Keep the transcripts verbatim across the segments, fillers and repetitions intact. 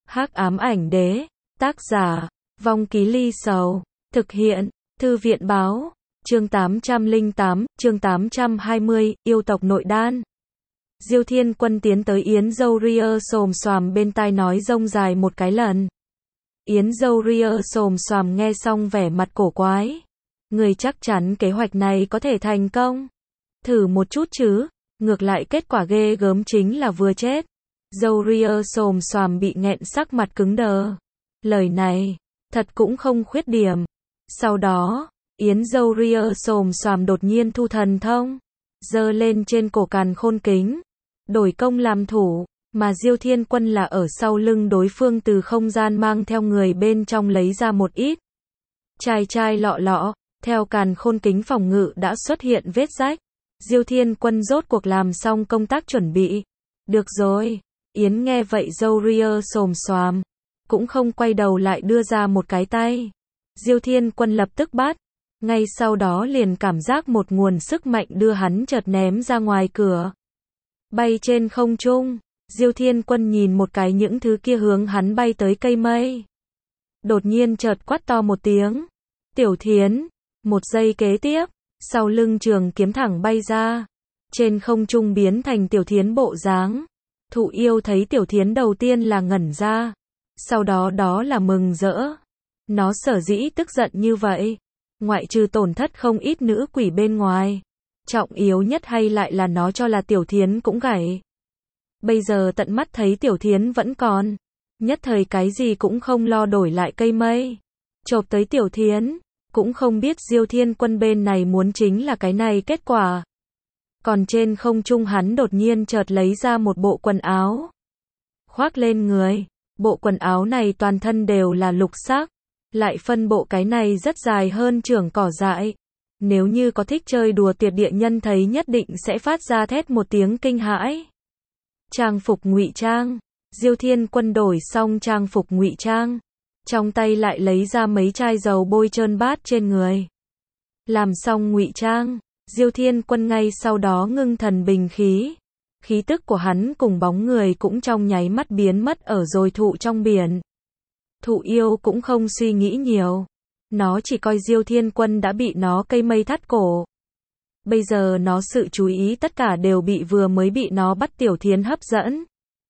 Hắc ám ảnh đế, tác giả, Vong Ký Ly Sầu, thực hiện, Thư viện báo, chương tám trăm lẻ tám, chương tám trăm hai mươi, yêu tộc nội đan. Diêu Thiên Quân tiến tới Yến Dâu Ria xồm xoàm bên tai nói rông dài một cái lần. Yến Dâu Ria xồm xoàm nghe xong vẻ mặt cổ quái. Người chắc chắn kế hoạch này có thể thành công. Thử một chút chứ, ngược lại kết quả ghê gớm chính là vừa chết. Dâu Ria xồm xoàm bị nghẹn sắc mặt cứng đờ. Lời này, thật cũng không khuyết điểm. Sau đó, Yến Dâu Ria xồm xoàm đột nhiên thu thần thông, giơ lên trên cổ càn khôn kính, đổi công làm thủ, mà Diêu Thiên Quân là ở sau lưng đối phương từ không gian mang theo người bên trong lấy ra một ít chai chai lọ lọ, theo càn khôn kính phòng ngự đã xuất hiện vết rách. Diêu Thiên Quân rốt cuộc làm xong công tác chuẩn bị. Được rồi, Yến nghe vậy Dâu Ria xồm xoàm, cũng không quay đầu lại đưa ra một cái tay. Diêu Thiên Quân lập tức bắt, ngay sau đó liền cảm giác một nguồn sức mạnh đưa hắn chợt ném ra ngoài cửa. Bay trên không trung, Diêu Thiên Quân nhìn một cái những thứ kia hướng hắn bay tới cây mây. Đột nhiên chợt quát to một tiếng, Tiểu Thiến, một giây kế tiếp, sau lưng trường kiếm thẳng bay ra, trên không trung biến thành Tiểu Thiến bộ dáng. Thụ yêu thấy Tiểu Thiến đầu tiên là ngẩn ra, sau đó đó là mừng rỡ. Nó sở dĩ tức giận như vậy, ngoại trừ tổn thất không ít nữ quỷ bên ngoài, trọng yếu nhất hay lại là nó cho là Tiểu Thiến cũng gãy. Bây giờ tận mắt thấy Tiểu Thiến vẫn còn, nhất thời cái gì cũng không lo đổi lại cây mây, chộp tới Tiểu Thiến, cũng không biết Diêu Thiên Quân bên này muốn chính là cái này kết quả. Còn trên không trung hắn đột nhiên chợt lấy ra một bộ quần áo, khoác lên người. Bộ quần áo này toàn thân đều là lục sắc, lại phân bộ cái này rất dài hơn trưởng cỏ dại. Nếu như có thích chơi đùa tuyệt địa nhân thấy nhất định sẽ phát ra thét một tiếng kinh hãi. Trang phục ngụy trang, Diêu Thiên Quân đổi xong trang phục ngụy trang, trong tay lại lấy ra mấy chai dầu bôi trơn bát trên người. Làm xong ngụy trang, Diêu Thiên Quân ngay sau đó ngưng thần bình khí. Khí tức của hắn cùng bóng người cũng trong nháy mắt biến mất ở rồi thụ trong biển. Thụ yêu cũng không suy nghĩ nhiều, nó chỉ coi Diêu Thiên Quân đã bị nó cây mây thắt cổ. Bây giờ nó sự chú ý tất cả đều bị vừa mới bị nó bắt Tiểu Thiến hấp dẫn.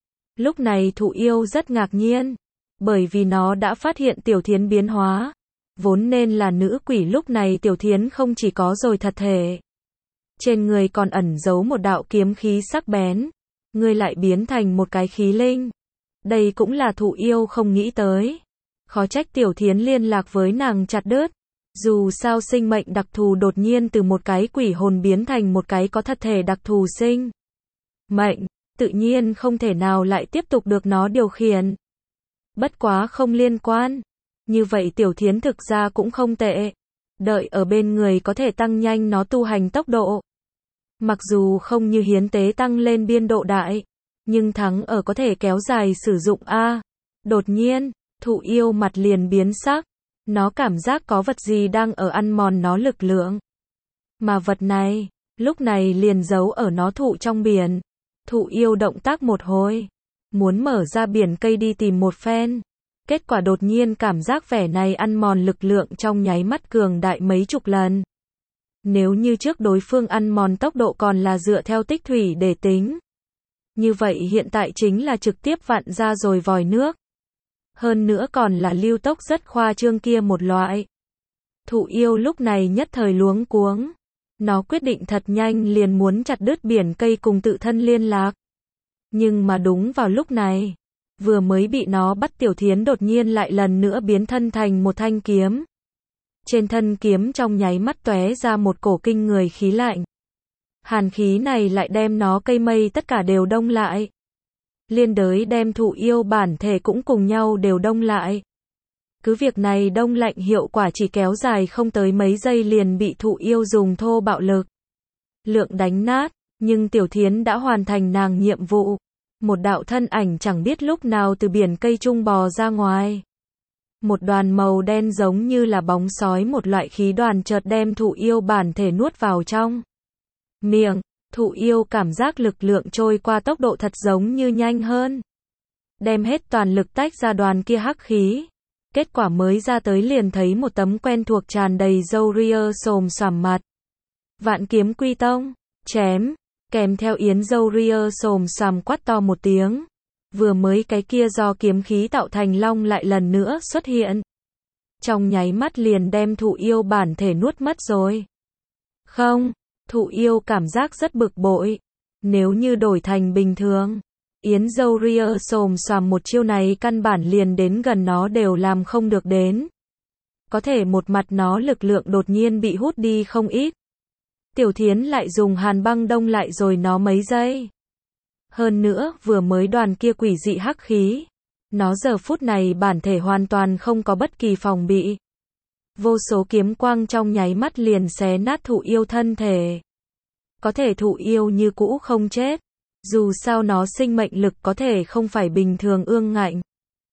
Lúc này thụ yêu rất ngạc nhiên, bởi vì nó đã phát hiện Tiểu Thiến biến hóa. Vốn nên là nữ quỷ, lúc này Tiểu Thiến không chỉ có rồi thật thể, trên người còn ẩn giấu một đạo kiếm khí sắc bén, người lại biến thành một cái khí linh. Đây cũng là thụ yêu không nghĩ tới. Khó trách Tiểu Thiến liên lạc với nàng chặt đứt. Dù sao sinh mệnh đặc thù đột nhiên từ một cái quỷ hồn biến thành một cái có thật thể đặc thù sinh mệnh, tự nhiên không thể nào lại tiếp tục được nó điều khiển. Bất quá không liên quan. Như vậy Tiểu Thiến thực ra cũng không tệ. Đợi ở bên người có thể tăng nhanh nó tu hành tốc độ. Mặc dù không như hiến tế tăng lên biên độ đại, nhưng thắng ở có thể kéo dài sử dụng a. Đột nhiên, thụ yêu mặt liền biến sắc, nó cảm giác có vật gì đang ở ăn mòn nó lực lượng. Mà vật này, lúc này liền giấu ở nó thụ trong biển. Thụ yêu động tác một hồi, muốn mở ra biển cây đi tìm một phen. Kết quả đột nhiên cảm giác vẻ này ăn mòn lực lượng trong nháy mắt cường đại mấy chục lần. Nếu như trước đối phương ăn mòn tốc độ còn là dựa theo tích thủy để tính, như vậy hiện tại chính là trực tiếp vặn ra rồi vòi nước. Hơn nữa còn là lưu tốc rất khoa trương kia một loại. Thụ yêu lúc này nhất thời luống cuống. Nó quyết định thật nhanh liền muốn chặt đứt biển cây cùng tự thân liên lạc. Nhưng mà đúng vào lúc này, vừa mới bị nó bắt Tiểu Thiến đột nhiên lại lần nữa biến thân thành một thanh kiếm. Trên thân kiếm trong nháy mắt tóe ra một cổ kinh người khí lạnh. Hàn khí này lại đem nó cây mây tất cả đều đông lại. Liên đới đem thụ yêu bản thể cũng cùng nhau đều đông lại. Cứ việc này đông lạnh hiệu quả chỉ kéo dài không tới mấy giây liền bị thụ yêu dùng thô bạo lực lượng đánh nát, nhưng Tiểu Thiến đã hoàn thành nàng nhiệm vụ. Một đạo thân ảnh chẳng biết lúc nào từ biển cây trung bò ra ngoài. Một đoàn màu đen giống như là bóng sói, một loại khí đoàn chợt đem thụ yêu bản thể nuốt vào trong miệng. Thụ yêu cảm giác lực lượng trôi qua tốc độ thật giống như nhanh hơn. đem hết toàn lực tách ra đoàn kia hắc khí. Kết quả mới ra tới liền thấy một tấm quen thuộc tràn đầy râu ria xồm xoàm mặt. Vạn kiếm quy tông, chém, kèm theo Yến râu ria xồm xoàm quát to một tiếng. Vừa mới cái kia do kiếm khí tạo thành long lại lần nữa xuất hiện. Trong nháy mắt liền đem thụ yêu bản thể nuốt mất rồi. Không, thụ yêu cảm giác rất bực bội. Nếu như đổi thành bình thường, Yến râu ria xồm xoàm một chiêu này căn bản liền đến gần nó đều làm không được đến. Có thể một mặt nó lực lượng đột nhiên bị hút đi không ít. Tiểu Thiến lại dùng hàn băng đông lại rồi nó mấy giây. Hơn nữa, vừa mới đoàn kia quỷ dị hắc khí. Nó giờ phút này bản thể hoàn toàn không có bất kỳ phòng bị. Vô số kiếm quang trong nháy mắt liền xé nát thụ yêu thân thể. Có thể thụ yêu như cũ không chết. Dù sao nó sinh mệnh lực có thể không phải bình thường ương ngạnh.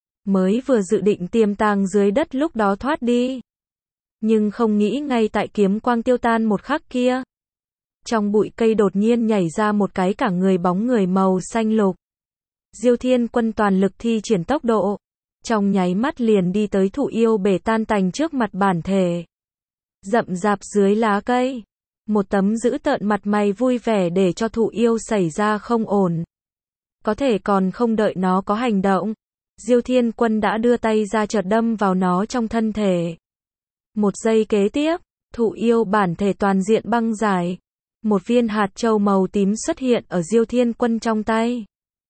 Mới vừa dự định tiềm tàng dưới đất lúc đó thoát đi. Nhưng không nghĩ ngay tại kiếm quang tiêu tan một khắc kia. Trong bụi cây đột nhiên nhảy ra một cái cả người bóng người màu xanh lục. Diêu Thiên Quân toàn lực thi triển tốc độ. Trong nháy mắt liền đi tới thụ yêu bể tan tành trước mặt bản thể. Rậm rạp dưới lá cây. Một tấm dữ tợn mặt mày vui vẻ để cho thụ yêu xảy ra không ổn. Có thể còn không đợi nó có hành động. Diêu Thiên Quân đã đưa tay ra chợt đâm vào nó trong thân thể. Một giây kế tiếp, thụ yêu bản thể toàn diện băng giải. Một viên hạt châu màu tím xuất hiện ở Diêu Thiên Quân trong tay.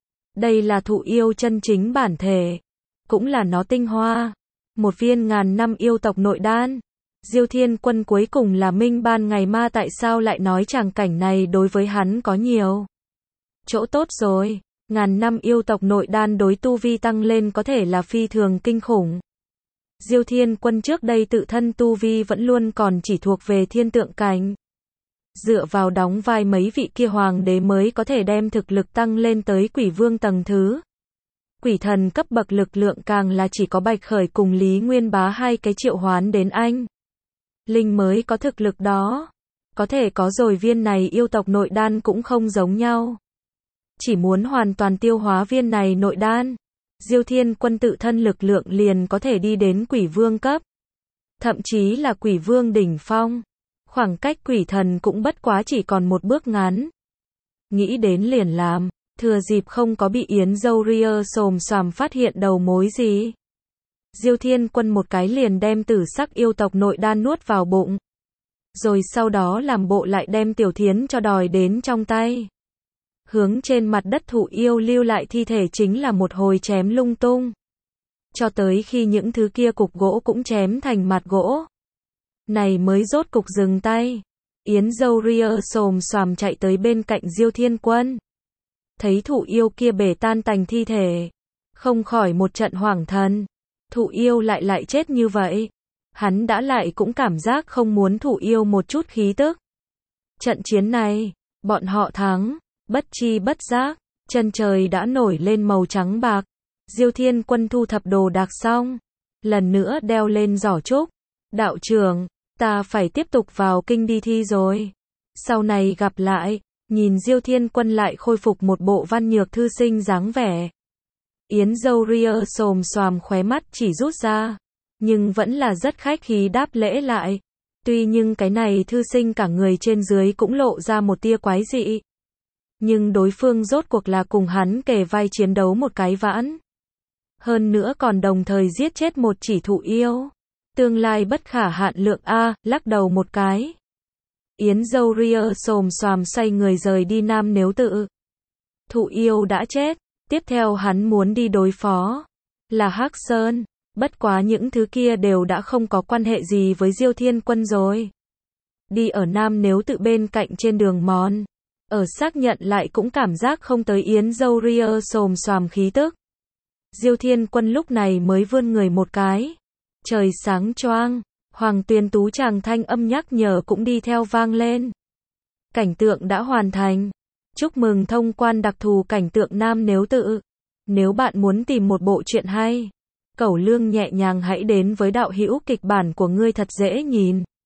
Đây là thụ yêu chân chính bản thể. Cũng là nó tinh hoa. Một viên ngàn năm yêu tộc nội đan. Diêu Thiên Quân cuối cùng là minh ban ngày ma tại sao lại nói tràng cảnh này đối với hắn có nhiều chỗ tốt rồi. Ngàn năm yêu tộc nội đan đối tu vi tăng lên có thể là phi thường kinh khủng. Diêu Thiên Quân trước đây tự thân tu vi vẫn luôn còn chỉ thuộc về thiên tượng cảnh. Dựa vào đóng vai mấy vị kia hoàng đế mới có thể đem thực lực tăng lên tới quỷ vương tầng thứ. Quỷ thần cấp bậc lực lượng càng là chỉ có Bạch Khởi cùng Lý Nguyên Bá hai cái triệu hoán đến anh. Linh mới có thực lực đó. Có thể có rồi viên này yêu tộc nội đan cũng không giống nhau. Chỉ muốn hoàn toàn tiêu hóa viên này nội đan. Diêu Thiên Quân tự thân lực lượng liền có thể đi đến quỷ vương cấp. Thậm chí là quỷ vương đỉnh phong. Khoảng cách quỷ thần cũng bất quá chỉ còn một bước ngắn. Nghĩ đến liền làm. Thừa dịp không có bị Yến râu ria xồm xoàm phát hiện đầu mối gì. Diêu Thiên Quân một cái liền đem tử sắc yêu tộc nội đan nuốt vào bụng. Rồi sau đó làm bộ lại đem Tiểu Thiến cho đòi đến trong tay. Hướng trên mặt đất thụ yêu lưu lại thi thể chính là một hồi chém lung tung. Cho tới khi những thứ kia cục gỗ cũng chém thành mặt gỗ. Này mới rốt cục dừng tay. Yến râu ria xồm xoàm chạy tới bên cạnh Diêu Thiên Quân. Thấy thụ yêu kia bể tan tành thi thể. Không khỏi một trận hoảng thần. Thụ yêu lại lại chết như vậy. Hắn đã lại cũng cảm giác không muốn thụ yêu một chút khí tức. Trận chiến này, bọn họ thắng. Bất chi bất giác, chân trời đã nổi lên màu trắng bạc. Diêu Thiên Quân thu thập đồ đạc xong. Lần nữa đeo lên giỏ trúc. Đạo trưởng, ta phải tiếp tục vào kinh đi thi rồi. Sau này gặp lại. Nhìn Diêu Thiên Quân lại khôi phục một bộ văn nhược thư sinh dáng vẻ. Yến râu ria xồm xoàm khóe mắt chỉ rút ra. Nhưng vẫn là rất khách khí đáp lễ lại. Tuy nhưng cái này thư sinh cả người trên dưới cũng lộ ra một tia quái dị. Nhưng đối phương rốt cuộc là cùng hắn kề vai chiến đấu một cái vãn. Hơn nữa còn đồng thời giết chết một chỉ thụ yêu. Tương lai bất khả hạn lượng A, lắc đầu một cái. Yến râu ria xồm xoàm xoay người rời đi Nam Nếu Tự. Thụ yêu đã chết, tiếp theo hắn muốn đi đối phó là Hắc Sơn, bất quá những thứ kia đều đã không có quan hệ gì với Diêu Thiên Quân rồi. Đi ở Nam Nếu Tự bên cạnh trên đường mòn, ở xác nhận lại cũng cảm giác không tới Yến râu ria xồm xoàm khí tức. Diêu Thiên Quân lúc này mới vươn người một cái. Trời sáng choang. Hoàng Tuyền Tú chàng thanh âm nhắc nhở cũng đi theo vang lên. Cảnh tượng đã hoàn thành. Chúc mừng thông quan đặc thù cảnh tượng Nam Nếu Tự. Nếu bạn muốn tìm một bộ truyện hay, cẩu lương nhẹ nhàng hãy đến với đạo hữu kịch bản của ngươi thật dễ nhìn.